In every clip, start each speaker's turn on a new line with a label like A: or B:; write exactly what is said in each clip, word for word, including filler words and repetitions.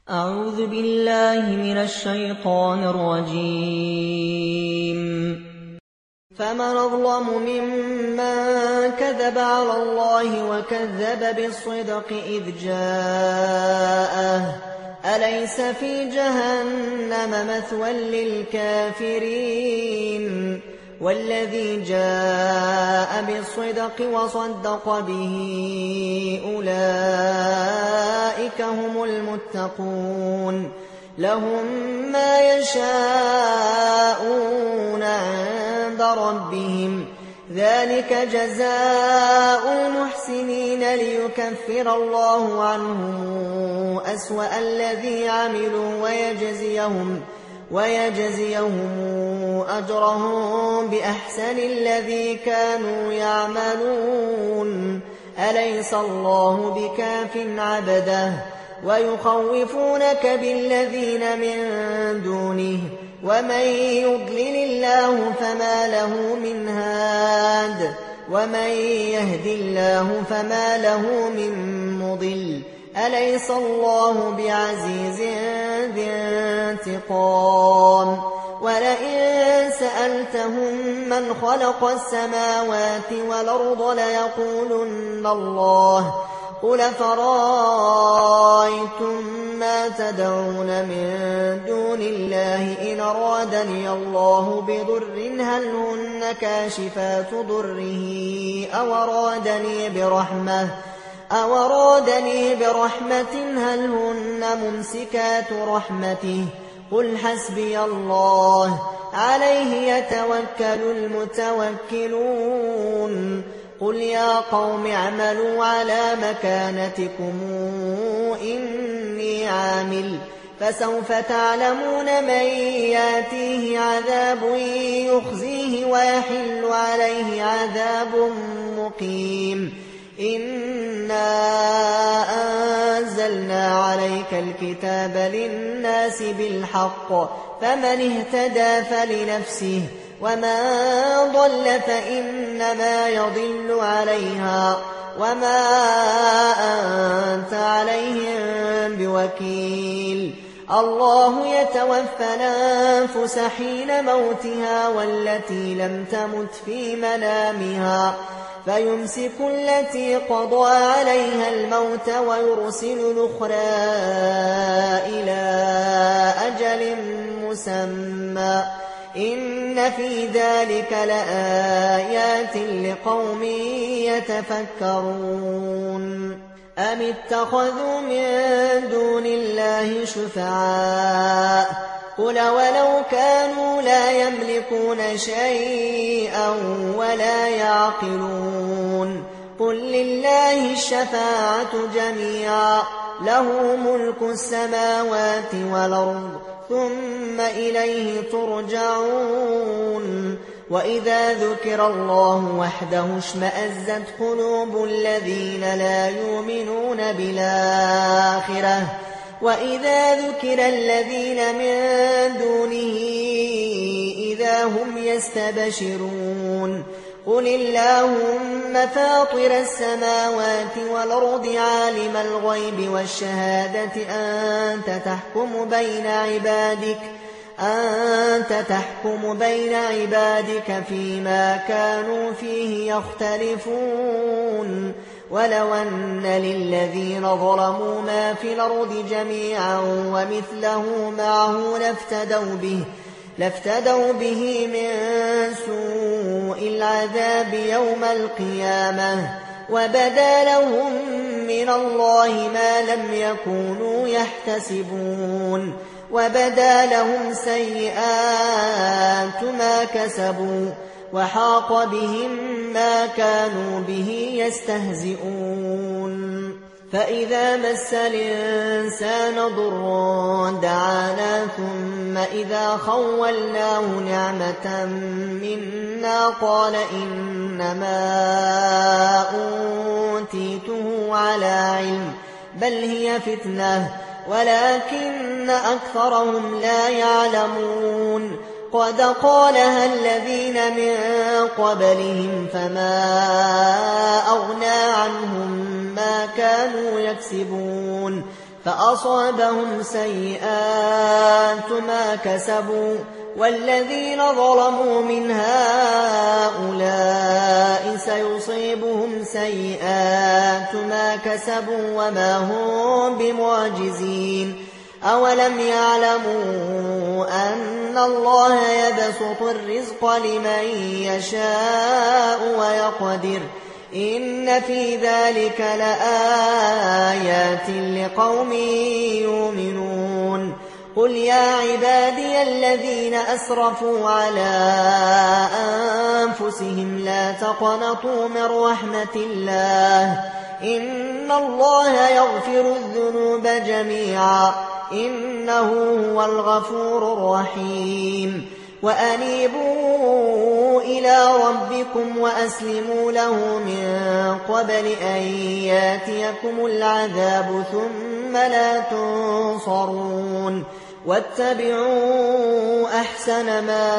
A: أعوذ بالله من الشيطان الرجيم. فمن أظلم ممن كذب على الله وكذب بالصدق إذ جاءه أليس في جهنم مثوى للكافرين والذي جاء بالصدق وصدق به أولئك هم المتقون لهم ما يشاءون عند ربهم ذلك جزاء المحسنين ليكفر الله عنهم أسوأ الذي عملوا ويجزيهم ويجزيهم أجرهم بأحسن الذي كانوا يعملون أليس الله بكاف عبده ويخوفونك بالذين من دونه ومن يضلل الله فما له من هاد ومن يهد الله فما له من مضل أليس الله بعزيز ذي انتقام ولئن سألتهم من خلق السماوات والأرض ليقولن الله قل فرأيتم ما تدعون من دون الله إن أرادني الله بضر هل هن كاشفات ضره أو أرادني برحمة أو أرادني برحمة هل هن ممسكات رحمته قل حسبي الله عليه يتوكل المتوكلون قل يا قوم اعملوا على مكانتكم إني عامل فسوف تعلمون من ياتيه عذاب يخزيه ويحل عليه عذاب مقيم إنا أنزلنا عليك الكتاب للناس بالحق فمن اهتدى فلنفسه وما ضل فإنما يضل عليها وما أنت عليهم بوكيل الله يتوفى الأنفس حين موتها والتي لم تمت في منامها فيمسك التي قضى عليها الموت ويرسل الأخرى إلى أجل مسمى إن في ذلك لآيات لقوم يتفكرون أم اتخذوا من دون الله شفعاء قل ولو كانوا لا يملكون شيئا ولا يعقلون قل لله الشفاعة جميعا له ملك السماوات والأرض ثم إليه ترجعون وإذا ذكر الله وحده اشمأزت قلوب الذين لا يؤمنون بالآخرة وإذا ذكر الذين من دونه إذا هم يستبشرون قل اللهم فاطر السماوات والأرض عالم الغيب والشهادة أنت تحكم بين عبادك أنت تحكم بين عبادك فيما كانوا فيه يختلفون ولو أن للذين ظلموا ما في الأرض جميعا ومثله معه لافتدوا به لافتدوا به من سوء العذاب يوم القيامة وبدا لهم من الله ما لم يكونوا يحتسبون وبدا لهم سيئات ما كسبوا وحاق بهم ما كانوا به يستهزئون فإذا مس الإنسان ضر دعانا ثم إذا خولناه نعمة منا قال إنما أوتيته على علم بل هي فتنة ولكن أكثرهم لا يعلمون قد قالها الذين من قبلهم فما أغنى عنهم ما كانوا يكسبون فأصابهم سيئات ما كسبوا والذين ظلموا من هؤلاء سيصيبهم سيئات ما كسبوا وما هم بمعجزين أولم يعلموا أن الله يبسط الرزق لمن يشاء ويقدر إن في ذلك لآيات لقوم يؤمنون قل يا عبادي الذين أسرفوا على أنفسهم لا تقنطوا من رحمة الله إن الله يغفر الذنوب جميعا إنه هو الغفور الرحيم وأنيبوا إلى ربكم وأسلموا له من قبل أن ياتيكم العذاب ثم لا تنصرون واتبعوا أحسن ما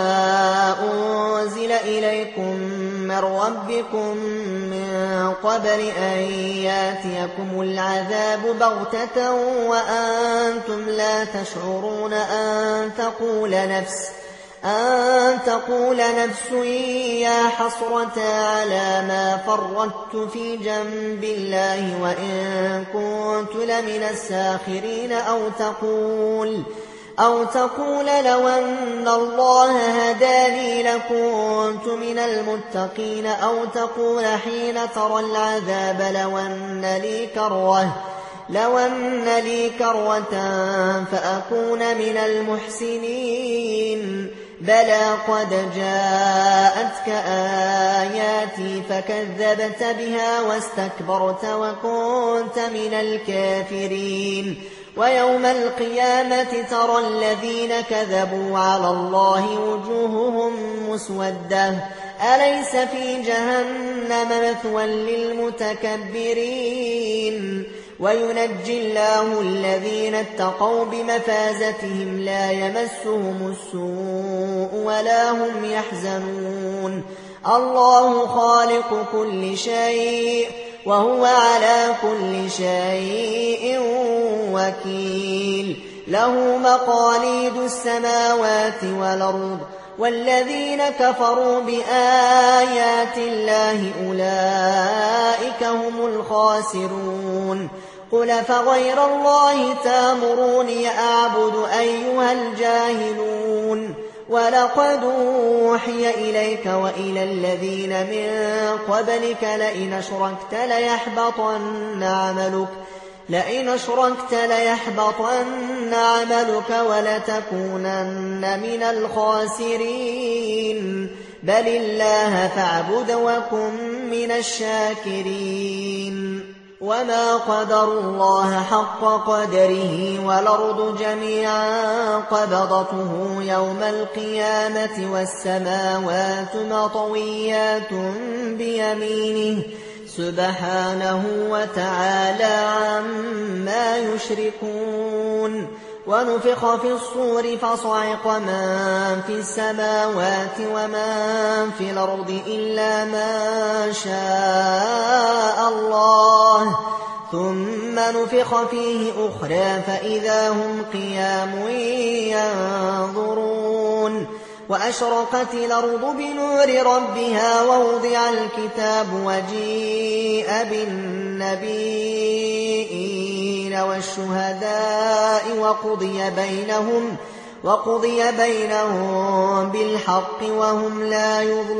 A: أنزل إليكم من ربكم من قبل أن ياتيكم العذاب بغتة وأنتم لا تشعرون أن تقول نفس أن تقول نفس يا حسرة على ما فرطت في جنب الله وإن كنت لمن الساخرين أو تقول أو تقول لو أن الله هداني لكنت من المتقين أو تقول حين ترى العذاب لو أن لي كرة لو أن لي كرة فأكون من المحسنين بلى قد جاءتك آياتي فكذبت بها واستكبرت وكنت من الكافرين ويوم القيامة ترى الذين كذبوا على الله وجوههم مسودة أليس في جهنم مثوى للمتكبرين وينجي الله الذين اتقوا بمفازتهم لا يمسهم السوء ولا هم يحزنون الله خالق كل شيء وهو على كل شيء وكيل له مقاليد السماوات والأرض والذين كفروا بآيات الله أولئك هم الخاسرون قل فغير الله تامروني أعبد أيها الجاهلون ولقد أوحي إليك وإلى الذين من قبلك لئن أشركت ليحبطن عملك لئن أشركت ليحبطن عملك ولتكونن من الخاسرين بل الله فاعبد وكن من الشاكرين وما قدروا الله حق قدره والأرض جميعا قبضته يوم القيامة والسماوات مطويات بيمينه سبحانه وتعالى عما يشركون ونفخ في الصور فصعق من في السماوات ومن في الأرض إلا ما شاء الله ثم نفخ فيه أخرى فإذا هم قيام ينظرون وأشرقت الأرض بنور ربها ووضع الكتاب وجيء بالنبيين والشهداء وقضي بينهم وقضي بينهم بالحق وهم لا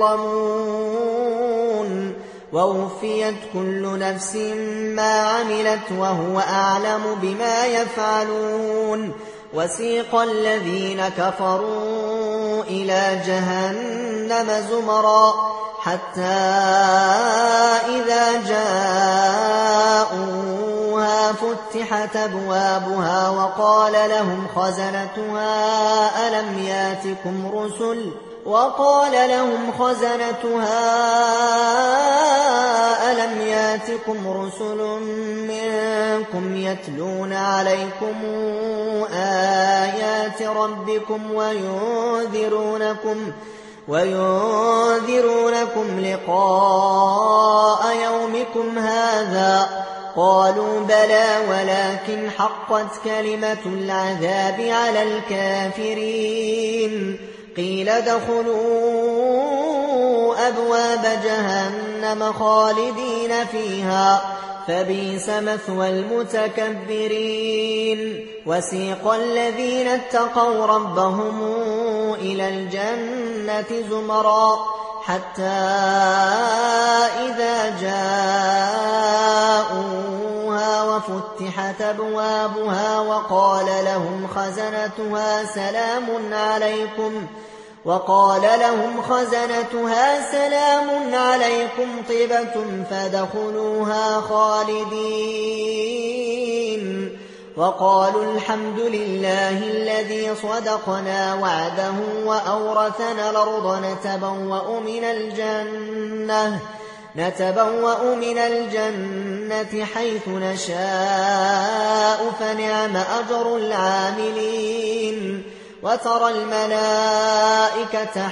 A: يظلمون ووفيت كل نفس ما عملت وهو أعلم بما يفعلون وسيق الذين كفروا إلى جهنم زمرا حتى إذا جاءوها فتحت أبوابها وقال لهم خزنتها ألم ياتكم رسل وقال لهم خزنتها ألم ياتكم رسل منكم يتلون عليكم آيات ربكم وينذرونكم وينذرونكم لقاء يومكم هذا قالوا بلى ولكن حقت كلمة العذاب على الكافرين قيل ادخلوا أبواب جهنم خالدين فيها فبئس مثوى المتكبرين وسيق الذين اتقوا ربهم إلى الجنة زمرا حتى إذا جاءوها وفتحت أبوابها وقال لهم خزنتها سلام عليكم وقال لهم خزنتها سلام عليكم طبتم فادخلوها خالدين وقالوا الحمد لله الذي صدقنا وعده وأورثنا الأرض نتبوأ من الجنة نتبوأ من الجنة حيث نشاء فنعم أجر العاملين وترى الملائكة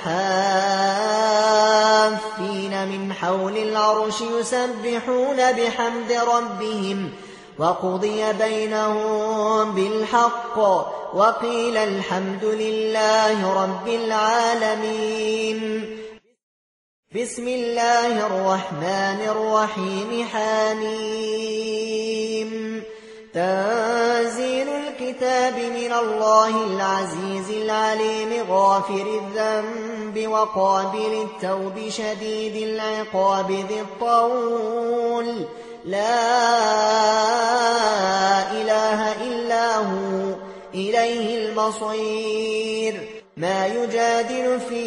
A: حافين من حول العرش يسبحون بحمد ربهم وقضي بينهم بالحق وقيل الحمد لله رب العالمين بسم الله الرحمن الرحيم حميم تنزيل الكتاب من الله العزيز العليم غافر الذنب وقابل التوب شديد العقاب ذي الطول لا إله إلا هو إليه المصير ما يجادل في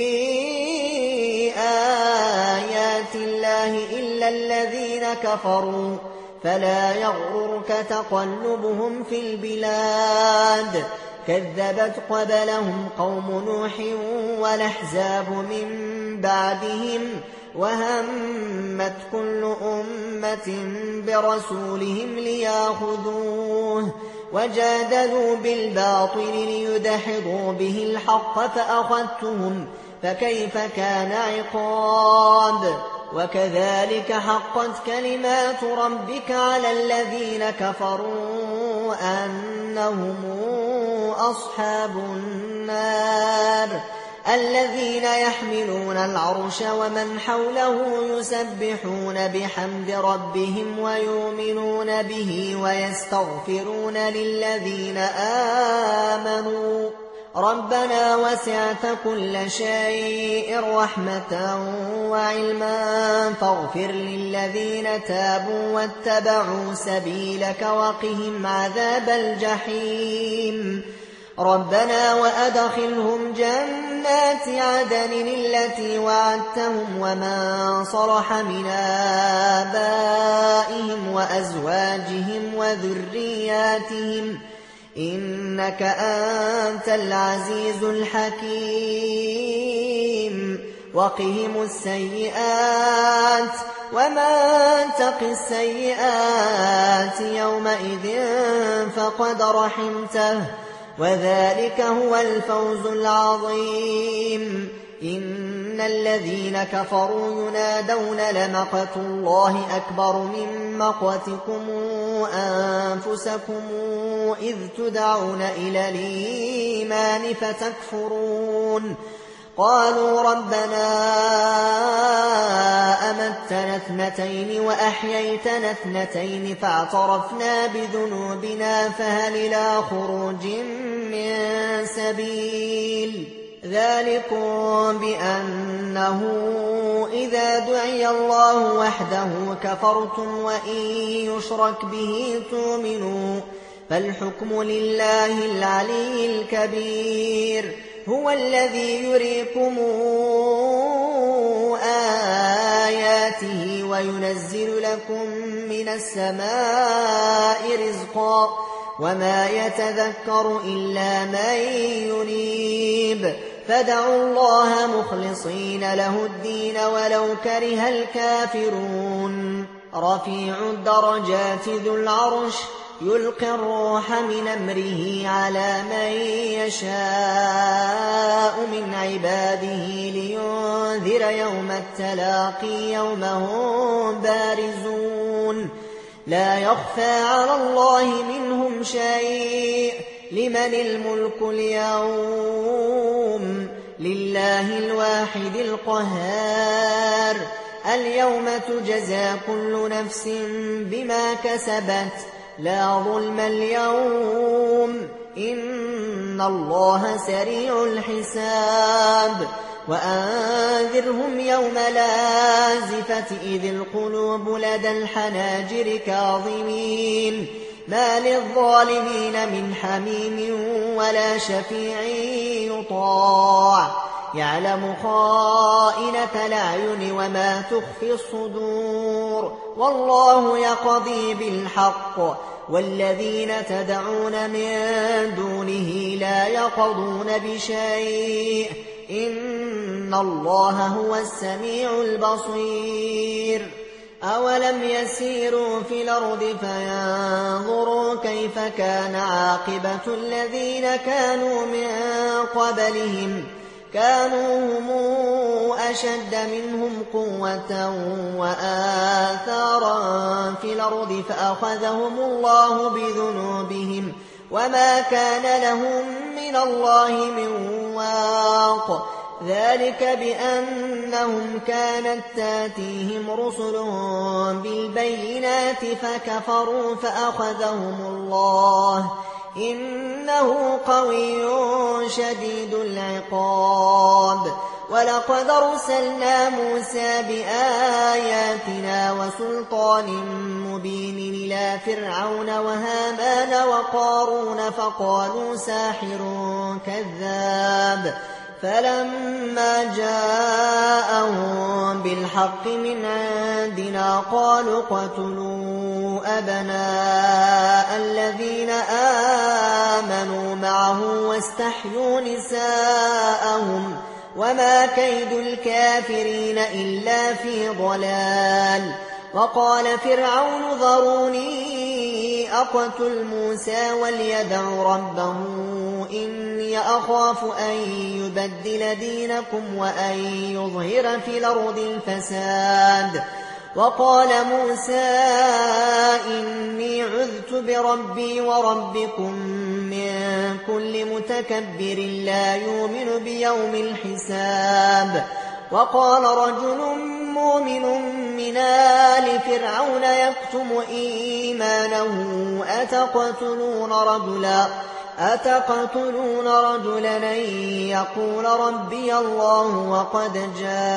A: آيات الله إلا الذين كفروا فلا يغررك تقلبهم في البلاد كذبت قبلهم قوم نوح والأحزاب من بعدهم وهمت كل أمة برسولهم ليأخذوه وجادلوا بالباطل ليدحضوا به الحق فأخذتهم فكيف كان عقاب وكذلك حقت كلمات ربك على الذين كفروا أنهم أصحاب النار الذين يحملون العرش ومن حوله يسبحون بحمد ربهم ويؤمنون به ويستغفرون للذين آمنوا ربنا وسعت كل شيء رحمة وعلما فاغفر للذين تابوا واتبعوا سبيلك وقهم عذاب الجحيم ربنا وأدخلهم جنات عدن التي وعدتهم ومن صلح من آبائهم وأزواجهم وذرياتهم إنك أنت العزيز الحكيم وقهم السيئات ومن تق السيئات يومئذ فقد رحمته وذلك هو الفوز العظيم إن الذين كفروا ينادون لمقت الله أكبر من مقتكم أنفسكم إذ تدعون إلى الإيمان فتكفرون قالوا ربنا أمتنا اثنتين وأحييتنا اثنتين فاعترفنا بذنوبنا فهل إلى خروج من سبيل ذلكم بأنه إذا دعي الله وحده كفرتم وإن يشرك به تؤمنوا فالحكم لله العلي الكبير هو الذي يريكم آياته وينزل لكم من السماء رزقا وما يتذكر إلا من ينيب فادعوا الله مخلصين له الدين ولو كره الكافرون رفيع الدرجات ذو العرش يلقي الروح من أمره على من يشاء من عباده لينذر يوم التلاقي يوم هم بارزون لا يخفى على الله منهم شيء. لمن الملك اليوم؟ لله الواحد القهار. اليوم تجزى كل نفس بما كسبت لا ظلم اليوم إن الله سريع الحساب. وأنذرهم يوم لازفة إذ القلوب لدى الحناجر كاظمين ما للظالمين من حميم ولا شفيع يطاع يعلم خائنة الأعين وما تخفي الصدور والله يقضي بالحق والذين تدعون من دونه لا يقضون بشيء إن الله هو السميع البصير. أولم يسيروا في الأرض فينظروا كيف كان عاقبة الذين كانوا من قبلهم كانوا هم أشد منهم قوة وآثارا في الأرض فأخذهم الله بذنوبهم وما كان لهم من الله من واق ذلك بأنهم كانت تاتيهم رسلهم بالبينات فكفروا فأخذهم الله إنه قوي شديد العقاب. ولقد أرسلنا موسى بآياتنا وسلطان مبين إلى فرعون وهامان وقارون فقالوا ساحر كذاب فلما جاءهم بالحق من عندنا قالوا اقتلوا أبناء الذين آمنوا معه واستحيوا نساءهم وما كيد الكافرين إلا في ضلال. وقال فرعون ذروني أقتل موسى وليدع ربه إني أخاف أن يبدل دينكم وأن يظهر في الأرض الفساد. وقال موسى إني عذت بربي وربكم من كل متكبر لا يؤمن بيوم الحساب. وقال رجل مؤمن من آل فرعون يكتم إيمانه أتقتلون رجلا أتقتلون رجلا أن يقول ربي الله وقد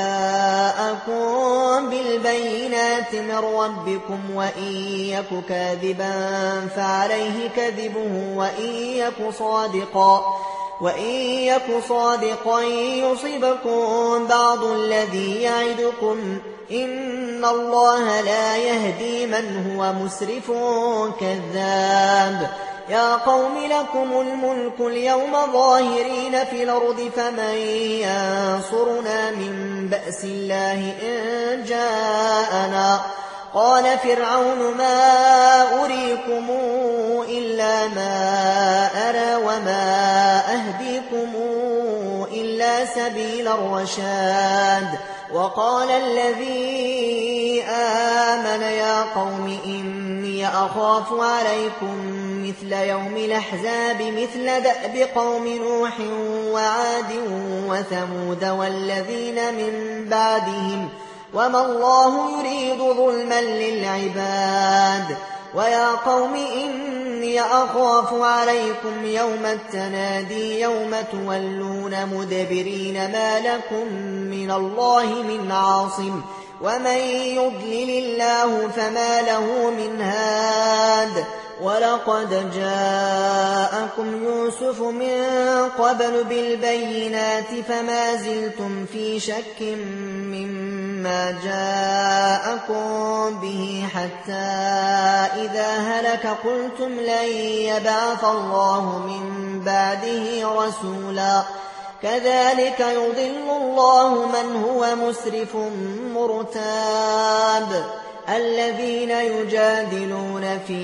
A: جاءكم بالبينات من ربكم وإن يك كاذبا فعليه كذبه وإن يك صادقا وإن يك صادقا يصبكم بعض الذي يعدكم إن الله لا يهدي من هو مسرف كذاب. يا قوم لكم الملك اليوم ظاهرين في الأرض فمن ينصرنا من بأس الله إن جاءنا. قال فرعون ما أريكم إلا ما أرى وما أهديكم إلا سبيل الرشاد. وقال الذي آمن يا قوم إني أخاف عليكم مثل يوم الأحزاب مثل دأب قوم نوح وعاد وثمود والذين من بعدهم وما الله يريد ظلما للعباد. ويا قوم إني أخاف عليكم يوم التنادي يوم تولون مدبرين ما لكم من الله من عاصم ومن يضلل الله فما له من هاد. ولقد جاءكم يوسف من قبل بالبينات فما زلتم في شك مما جاءكم به حتى إذا هلك قلتم لن يبعث الله من بعده رسولا كذلك يضل الله من هو مسرف مرتاب. الذين يجادلون في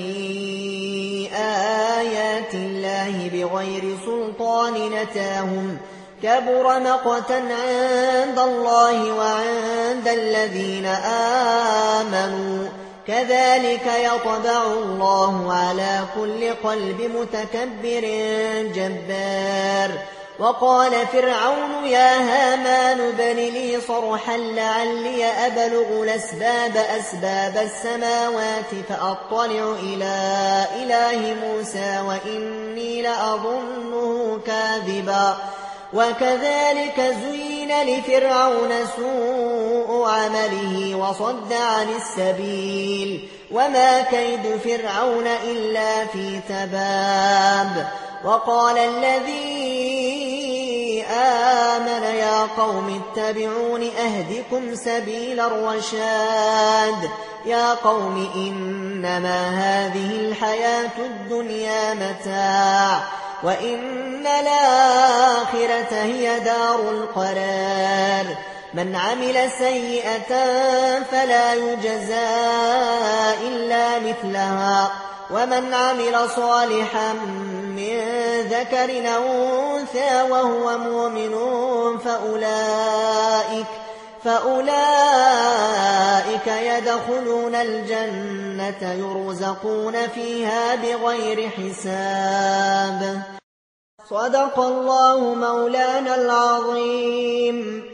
A: آيات الله بغير سلطان نتاهم كبر مقتا عند الله وعند الذين آمنوا كذلك يطبع الله على كل قلب متكبر جبار. وقال فرعون يا هامان ابن لي صرحا لعلي أبلغ الأسباب أسباب السماوات فأطلع إلى إله موسى وإني لأظنه كاذبا. وكذلك زين لفرعون سوء عمله وصد عن السبيل وما كيد فرعون إلا في تباب. وقال الذي آمن يا قوم اتبعون أهدكم سبيل الرشاد. يا قوم إنما هذه الحياة الدنيا متاع وإن الآخرة هي دار القرار. من عمل سيئة فلا يجزى إلا مثلها ومن عمل صالحا من ذكر أو أنثى وهو مؤمن فأولئك, فأولئك يدخلون الجنة يرزقون فيها بغير حساب. صدق الله مولانا العظيم.